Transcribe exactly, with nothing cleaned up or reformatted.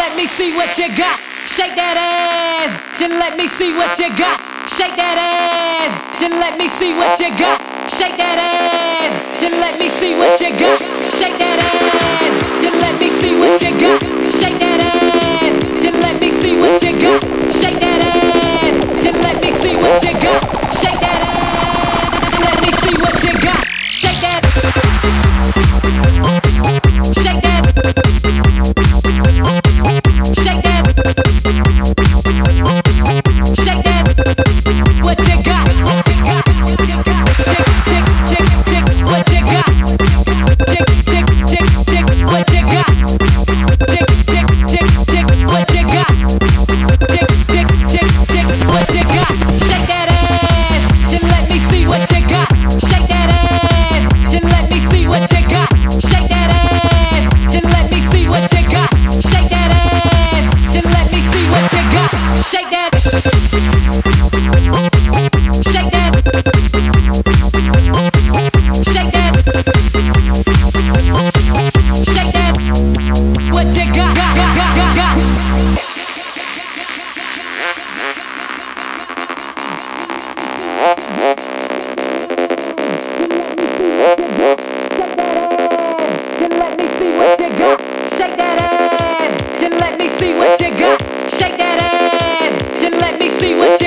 let me see what you got. Shake that ass, and let me see what you got. Shake that ass, and let me see what you got. Shake that ass, and let me see what you got. Shake that ass, and let me see what you got. Shake that ass, and let me see what you got. Shake that ass, and let me see what you got. Shake that ass, let me see what you got. Shake that. Shake that. Shake that. Shake that. What you got? Tick, tick, tick, tick, what you got? Tick, tick, tick, tick, what you got? Tick, tick, tick, tick, what you got? Tick, tick, tick, tick, what you got? Shake that ass, and let me see what you got. Shake that ass, and let me see what you got. Shake that ass, and let me see what you got. Shake that ass, and let me see what you got. Shake that. Shake that. Shake that. Shake that. What you got? Got, got, got, got, got. Shake that ass, and let me see what you got. Shake that ass, and let me see what you got. Shake that ass, and let me see what